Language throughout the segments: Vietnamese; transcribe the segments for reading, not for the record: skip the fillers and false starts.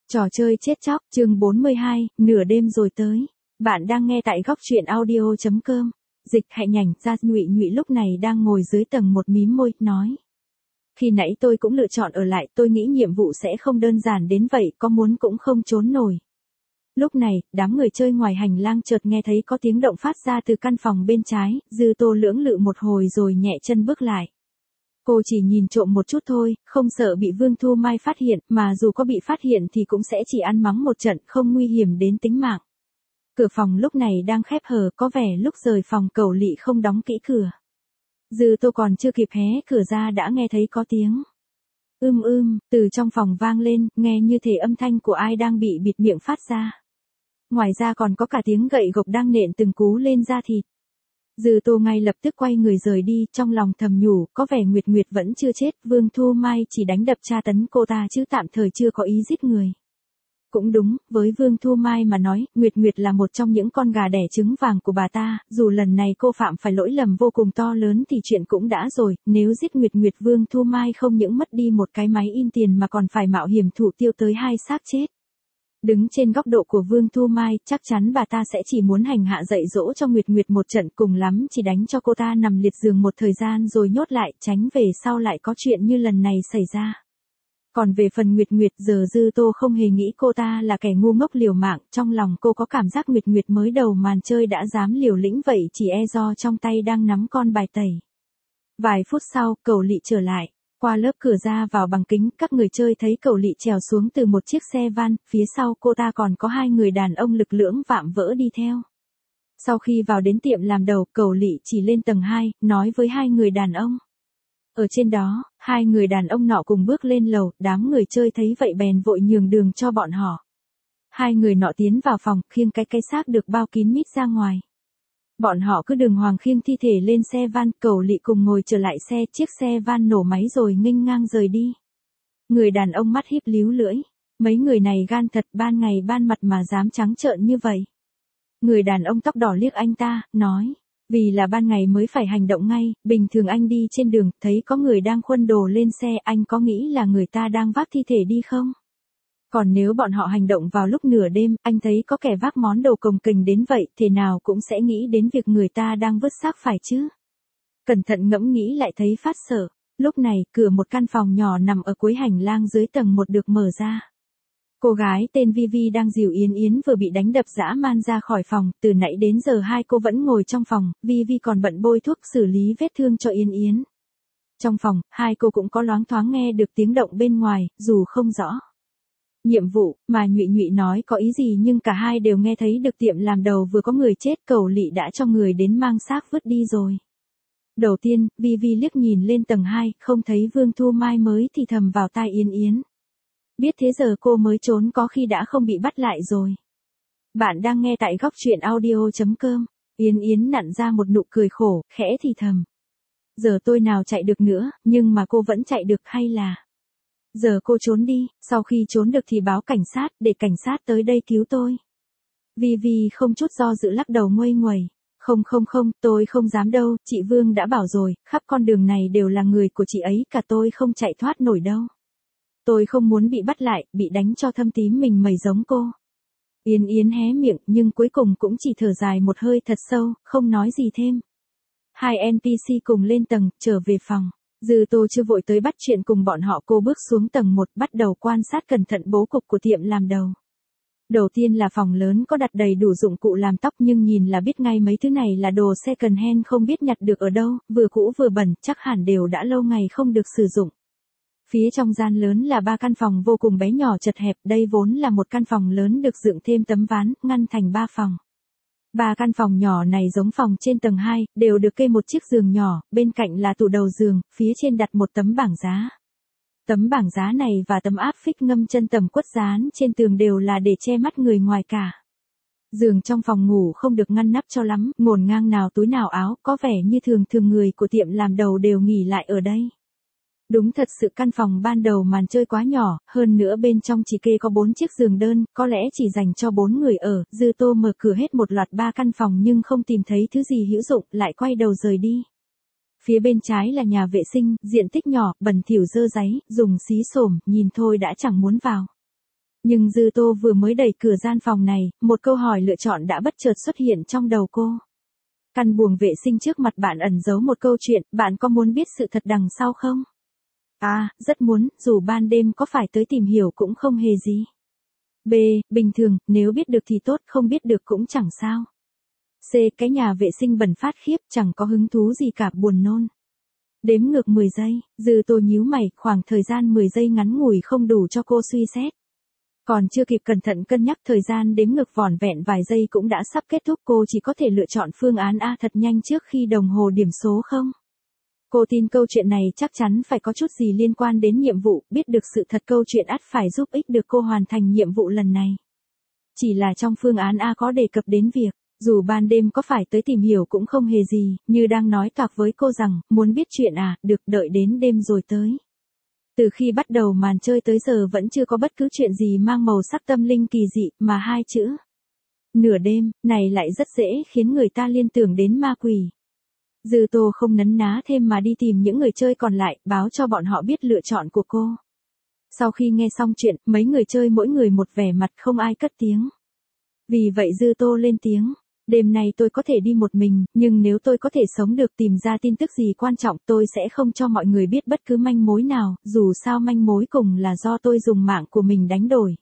Trò chơi chết chóc, chương 42, nửa đêm rồi tới. Bạn đang nghe tại góc truyện audio.com. Dịch Hạnh Nhảnh ra Nhụy Nhụy lúc này đang ngồi dưới tầng một mím môi, nói. Khi nãy tôi cũng lựa chọn ở lại, tôi nghĩ nhiệm vụ sẽ không đơn giản đến vậy, có muốn cũng không trốn nổi. Lúc này, đám người chơi ngoài hành lang chợt nghe thấy có tiếng động phát ra từ căn phòng bên trái, Dư Tô lưỡng lự một hồi rồi nhẹ chân bước lại. Cô chỉ nhìn trộm một chút thôi, không sợ bị Vương Thu Mai phát hiện, mà dù có bị phát hiện thì cũng sẽ chỉ ăn mắng một trận, không nguy hiểm đến tính mạng. Cửa phòng lúc này đang khép hờ, có vẻ lúc rời phòng Cẩu Lị không đóng kỹ cửa. Dư Tô còn chưa kịp hé cửa ra đã nghe thấy có tiếng. Từ trong phòng vang lên, nghe như thể âm thanh của ai đang bị bịt miệng phát ra. Ngoài ra còn có cả tiếng gậy gộc đang nện từng cú lên da thịt. Dư Tô ngay lập tức quay người rời đi, trong lòng thầm nhủ, có vẻ Nguyệt Nguyệt vẫn chưa chết, Vương Thu Mai chỉ đánh đập tra tấn cô ta chứ tạm thời chưa có ý giết người. Cũng đúng, với Vương Thu Mai mà nói, Nguyệt Nguyệt là một trong những con gà đẻ trứng vàng của bà ta, dù lần này cô phạm phải lỗi lầm vô cùng to lớn thì chuyện cũng đã rồi, nếu giết Nguyệt Nguyệt Vương Thu Mai không những mất đi một cái máy in tiền mà còn phải mạo hiểm thủ tiêu tới 2 xác chết. Đứng trên góc độ của Vương Thu Mai, chắc chắn bà ta sẽ chỉ muốn hành hạ dạy dỗ cho Nguyệt Nguyệt một trận, cùng lắm chỉ đánh cho cô ta nằm liệt giường một thời gian rồi nhốt lại, tránh về sau lại có chuyện như lần này xảy ra. Còn về phần Nguyệt Nguyệt, giờ Dư Tô không hề nghĩ cô ta là kẻ ngu ngốc liều mạng, trong lòng cô có cảm giác Nguyệt Nguyệt mới đầu màn chơi đã dám liều lĩnh vậy chỉ e do trong tay đang nắm con bài tẩy. Vài phút sau, Cẩu Lị trở lại. Qua lớp cửa ra vào bằng kính, các người chơi thấy Cẩu Lị trèo xuống từ một chiếc xe van, phía sau cô ta còn có 2 người đàn ông lực lưỡng vạm vỡ đi theo. Sau khi vào đến tiệm làm đầu, Cẩu Lị chỉ lên tầng 2, nói với 2 người đàn ông. Ở trên đó, 2 người đàn ông nọ cùng bước lên lầu, đám người chơi thấy vậy bèn vội nhường đường cho bọn họ. 2 người nọ tiến vào phòng, khiêng cái xác được bao kín mít ra ngoài. Bọn họ cứ đường hoàng khiêng thi thể lên xe van, Cẩu Lị cùng ngồi trở lại xe, chiếc xe van nổ máy rồi nghênh ngang rời đi. Người đàn ông mắt híp líu lưỡi, mấy người này gan thật, ban ngày ban mặt mà dám trắng trợn như vậy. Người đàn ông tóc đỏ liếc anh ta, nói, vì là ban ngày mới phải hành động ngay, bình thường anh đi trên đường, thấy có người đang khuân đồ lên xe, anh có nghĩ là người ta đang vác thi thể đi không? Còn nếu bọn họ hành động vào lúc nửa đêm, anh thấy có kẻ vác món đồ cồng kềnh đến vậy, thế nào cũng sẽ nghĩ đến việc người ta đang vứt xác phải chứ. Cẩn thận ngẫm nghĩ lại thấy phát sợ. Lúc này, cửa một căn phòng nhỏ nằm ở cuối hành lang dưới tầng 1 được mở ra. Cô gái tên Vivi đang dìu Yến Yến vừa bị đánh đập dã man ra khỏi phòng, từ nãy đến giờ 2 cô vẫn ngồi trong phòng, Vivi còn bận bôi thuốc xử lý vết thương cho Yến Yến. Trong phòng, 2 cô cũng có loáng thoáng nghe được tiếng động bên ngoài, dù không rõ. Nhiệm vụ, mà Nhụy Nhụy nói có ý gì nhưng cả hai đều nghe thấy được tiệm làm đầu vừa có người chết, Cẩu Lị đã cho người đến mang xác vứt đi rồi. Đầu tiên, Vivi liếc nhìn lên tầng 2, không thấy Vương Thu Mai mới thì thầm vào tai Yến Yến. Biết thế giờ cô mới trốn có khi đã không bị bắt lại rồi. Bạn đang nghe tại góc truyện audio.com. Yến Yến nặn ra một nụ cười khổ, khẽ thì thầm. Giờ tôi nào chạy được nữa, nhưng mà cô vẫn chạy được hay là... Giờ cô trốn đi, sau khi trốn được thì báo cảnh sát, để cảnh sát tới đây cứu tôi. Vivi không chút do dự lắc đầu nguây nguẩy. Không, tôi không dám đâu, chị Vương đã bảo rồi, khắp con đường này đều là người của chị ấy, cả tôi không chạy thoát nổi đâu. Tôi không muốn bị bắt lại, bị đánh cho thâm tím mình mẩy giống cô. Yến Yến hé miệng, nhưng cuối cùng cũng chỉ thở dài một hơi thật sâu, không nói gì thêm. 2 NPC cùng lên tầng, trở về phòng. Dư Tô chưa vội tới bắt chuyện cùng bọn họ, cô bước xuống tầng 1 bắt đầu quan sát cẩn thận bố cục của tiệm làm đầu. Đầu tiên là phòng lớn có đặt đầy đủ dụng cụ làm tóc nhưng nhìn là biết ngay mấy thứ này là đồ second hand không biết nhặt được ở đâu, vừa cũ vừa bẩn, chắc hẳn đều đã lâu ngày không được sử dụng. Phía trong gian lớn là 3 căn phòng vô cùng bé nhỏ chật hẹp, đây vốn là một căn phòng lớn được dựng thêm tấm ván, ngăn thành 3 phòng. 3 căn phòng nhỏ này giống phòng trên tầng 2, đều được kê một chiếc giường nhỏ, bên cạnh là tủ đầu giường, phía trên đặt một tấm bảng giá. Tấm bảng giá này và tấm áp phích ngâm chân tầm quất dán trên tường đều là để che mắt người ngoài cả. Giường trong phòng ngủ không được ngăn nắp cho lắm, ngổn ngang nào túi nào áo, có vẻ như thường người của tiệm làm đầu đều nghỉ lại ở đây. Đúng thật sự căn phòng ban đầu màn chơi quá nhỏ, hơn nữa bên trong chỉ kê có 4 chiếc giường đơn, có lẽ chỉ dành cho 4 người ở. Dư Tô mở cửa hết một loạt 3 căn phòng nhưng không tìm thấy thứ gì hữu dụng, lại quay đầu rời đi. Phía bên trái là nhà vệ sinh, diện tích nhỏ, bẩn thỉu dơ dáy, dùng xí xổm, nhìn thôi đã chẳng muốn vào. Nhưng Dư Tô vừa mới đẩy cửa gian phòng này, một câu hỏi lựa chọn đã bất chợt xuất hiện trong đầu cô. Căn buồng vệ sinh trước mặt bạn ẩn giấu một câu chuyện, bạn có muốn biết sự thật đằng sau không? À, rất muốn, dù ban đêm có phải tới tìm hiểu cũng không hề gì. B, bình thường, nếu biết được thì tốt, không biết được cũng chẳng sao. C, cái nhà vệ sinh bẩn phát khiếp, chẳng có hứng thú gì cả, buồn nôn. Đếm ngược 10 giây, Dư Tô nhíu mày, khoảng thời gian 10 giây ngắn ngủi không đủ cho cô suy xét. Còn chưa kịp cẩn thận cân nhắc thời gian đếm ngược vỏn vẹn vài giây cũng đã sắp kết thúc, cô chỉ có thể lựa chọn phương án A thật nhanh trước khi đồng hồ điểm số không. Cô tin câu chuyện này chắc chắn phải có chút gì liên quan đến nhiệm vụ, biết được sự thật câu chuyện ắt phải giúp ích được cô hoàn thành nhiệm vụ lần này. Chỉ là trong phương án A có đề cập đến việc, dù ban đêm có phải tới tìm hiểu cũng không hề gì, như đang nói toạc với cô rằng, muốn biết chuyện à, được, đợi đến đêm rồi tới. Từ khi bắt đầu màn chơi tới giờ vẫn chưa có bất cứ chuyện gì mang màu sắc tâm linh kỳ dị, mà hai chữ nửa đêm này lại rất dễ khiến người ta liên tưởng đến ma quỷ. Dư Tô không nấn ná thêm mà đi tìm những người chơi còn lại, báo cho bọn họ biết lựa chọn của cô. Sau khi nghe xong chuyện, mấy người chơi mỗi người một vẻ mặt không ai cất tiếng. Vì vậy Dư Tô lên tiếng, đêm nay tôi có thể đi một mình, nhưng nếu tôi có thể sống được tìm ra tin tức gì quan trọng tôi sẽ không cho mọi người biết bất cứ manh mối nào, dù sao manh mối cùng là do tôi dùng mạng của mình đánh đổi.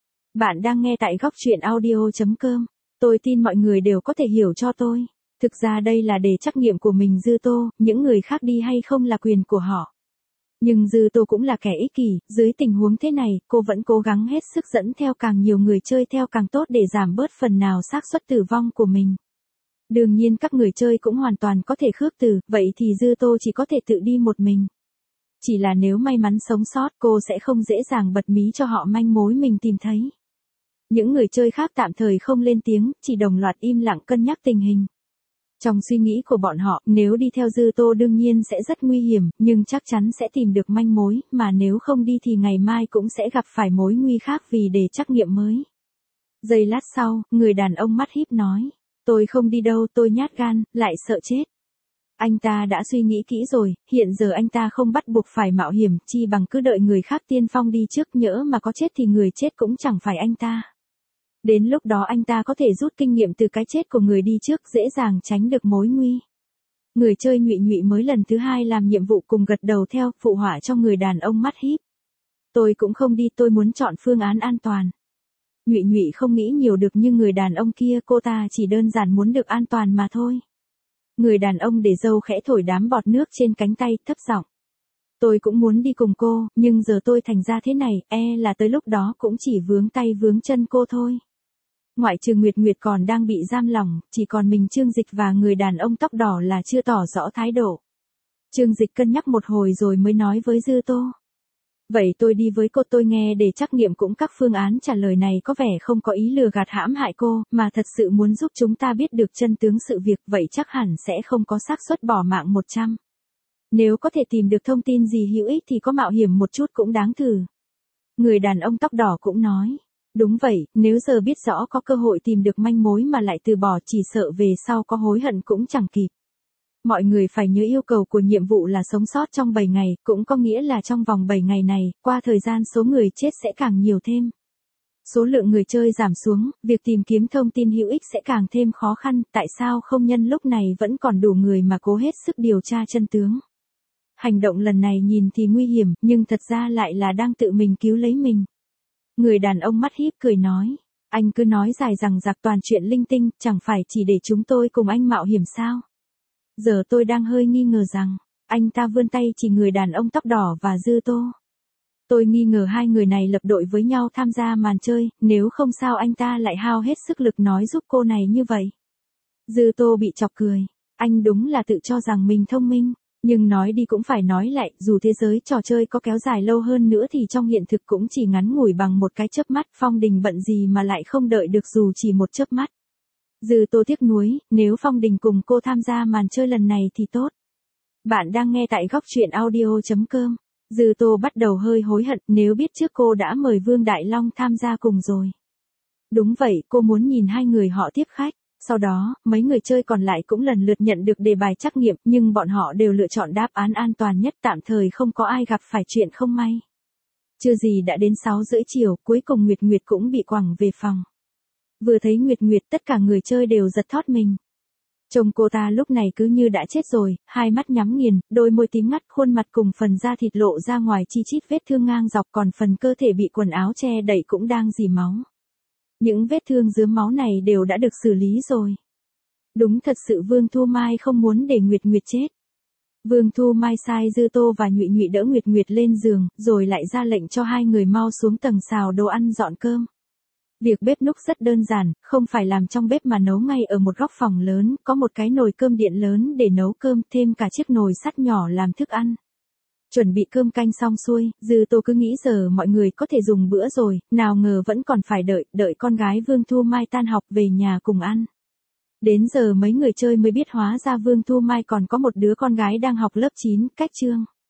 Bạn đang nghe tại góc truyện audio.com, tôi tin mọi người đều có thể hiểu cho tôi. Thực ra đây là để trắc nghiệm của mình Dư Tô, những người khác đi hay không là quyền của họ. Nhưng Dư Tô cũng là kẻ ích kỷ, dưới tình huống thế này, cô vẫn cố gắng hết sức dẫn theo càng nhiều người chơi theo càng tốt để giảm bớt phần nào xác suất tử vong của mình. Đương nhiên các người chơi cũng hoàn toàn có thể khước từ, vậy thì Dư Tô chỉ có thể tự đi một mình. Chỉ là nếu may mắn sống sót cô sẽ không dễ dàng bật mí cho họ manh mối mình tìm thấy. Những người chơi khác tạm thời không lên tiếng, chỉ đồng loạt im lặng cân nhắc tình hình. Trong suy nghĩ của bọn họ, nếu đi theo Dư Tô đương nhiên sẽ rất nguy hiểm, nhưng chắc chắn sẽ tìm được manh mối, mà nếu không đi thì ngày mai cũng sẽ gặp phải mối nguy khác vì để trắc nghiệm mới. Giây lát sau, người đàn ông mắt híp nói, tôi không đi đâu, tôi nhát gan, lại sợ chết. Anh ta đã suy nghĩ kỹ rồi, hiện giờ anh ta không bắt buộc phải mạo hiểm, chi bằng cứ đợi người khác tiên phong đi trước, nhỡ mà có chết thì người chết cũng chẳng phải anh ta. Đến lúc đó anh ta có thể rút kinh nghiệm từ cái chết của người đi trước, dễ dàng tránh được mối nguy. Người chơi Nhụy Nhụy mới lần thứ 2 làm nhiệm vụ cùng gật đầu theo, phụ họa cho người đàn ông mắt híp. Tôi cũng không đi, tôi muốn chọn phương án an toàn. Nhụy Nhụy không nghĩ nhiều được, nhưng người đàn ông kia, cô ta chỉ đơn giản muốn được an toàn mà thôi. Người đàn ông để râu khẽ thổi đám bọt nước trên cánh tay, thấp giọng. Tôi cũng muốn đi cùng cô, nhưng giờ tôi thành ra thế này, là tới lúc đó cũng chỉ vướng tay vướng chân cô thôi. Ngoại trừ Nguyệt Nguyệt còn đang bị giam lỏng, chỉ còn mình Trương Dịch và người đàn ông tóc đỏ là chưa tỏ rõ thái độ. Trương Dịch cân nhắc một hồi rồi mới nói với Dư Tô. Vậy tôi đi với cô, tôi nghe để trắc nghiệm cũng các phương án trả lời này có vẻ không có ý lừa gạt hãm hại cô, mà thật sự muốn giúp chúng ta biết được chân tướng sự việc, vậy chắc hẳn sẽ không có xác suất bỏ mạng 100. Nếu có thể tìm được thông tin gì hữu ích thì có mạo hiểm một chút cũng đáng thử. Người đàn ông tóc đỏ cũng nói. Đúng vậy, nếu giờ biết rõ có cơ hội tìm được manh mối mà lại từ bỏ, chỉ sợ về sau có hối hận cũng chẳng kịp. Mọi người phải nhớ yêu cầu của nhiệm vụ là sống sót trong 7 ngày, cũng có nghĩa là trong vòng 7 ngày này, qua thời gian số người chết sẽ càng nhiều thêm. Số lượng người chơi giảm xuống, việc tìm kiếm thông tin hữu ích sẽ càng thêm khó khăn, tại sao không nhân lúc này vẫn còn đủ người mà cố hết sức điều tra chân tướng. Hành động lần này nhìn thì nguy hiểm, nhưng thật ra lại là đang tự mình cứu lấy mình. Người đàn ông mắt híp cười nói, anh cứ nói dài dằng dặc toàn chuyện linh tinh, chẳng phải chỉ để chúng tôi cùng anh mạo hiểm sao? Giờ tôi đang hơi nghi ngờ rằng, anh ta vươn tay chỉ người đàn ông tóc đỏ và Dư Tô. Tôi nghi ngờ hai người này lập đội với nhau tham gia màn chơi, nếu không sao anh ta lại hao hết sức lực nói giúp cô này như vậy. Dư Tô bị chọc cười, anh đúng là tự cho rằng mình thông minh. Nhưng nói đi cũng phải nói lại, dù thế giới trò chơi có kéo dài lâu hơn nữa thì trong hiện thực cũng chỉ ngắn ngủi bằng một cái chớp mắt, Phong Đình bận gì mà lại không đợi được dù chỉ một chớp mắt. Dư Tô tiếc nuối, nếu Phong Đình cùng cô tham gia màn chơi lần này thì tốt. Bạn đang nghe tại góc truyện audio.com. Dư Tô bắt đầu hơi hối hận, nếu biết trước cô đã mời Vương Đại Long tham gia cùng rồi. Đúng vậy, cô muốn nhìn hai người họ tiếp khách. Sau đó, mấy người chơi còn lại cũng lần lượt nhận được đề bài trắc nghiệm, nhưng bọn họ đều lựa chọn đáp án an toàn nhất, tạm thời không có ai gặp phải chuyện không may. Chưa gì đã đến 6:30 chiều, cuối cùng Nguyệt Nguyệt cũng bị quẳng về phòng. Vừa thấy Nguyệt Nguyệt tất cả người chơi đều giật thót mình. Trông cô ta lúc này cứ như đã chết rồi, hai mắt nhắm nghiền, đôi môi tím ngắt, khuôn mặt cùng phần da thịt lộ ra ngoài chi chít vết thương ngang dọc, còn phần cơ thể bị quần áo che đậy cũng đang rỉ máu. Những vết thương rướm máu này đều đã được xử lý rồi. Đúng thật sự Vương Thu Mai không muốn để Nguyệt Nguyệt chết. Vương Thu Mai sai Dư Tô và Nhụy Nhụy đỡ Nguyệt Nguyệt lên giường, rồi lại ra lệnh cho hai người mau xuống tầng xào đồ ăn dọn cơm. Việc bếp núc rất đơn giản, không phải làm trong bếp mà nấu ngay ở một góc phòng lớn, có một cái nồi cơm điện lớn để nấu cơm, thêm cả chiếc nồi sắt nhỏ làm thức ăn. Chuẩn bị cơm canh xong xuôi, Dư Tô cứ nghĩ giờ mọi người có thể dùng bữa rồi, nào ngờ vẫn còn phải đợi con gái Vương Thu Mai tan học về nhà cùng ăn. Đến giờ mấy người chơi mới biết hóa ra Vương Thu Mai còn có một đứa con gái đang học lớp 9, cách chương.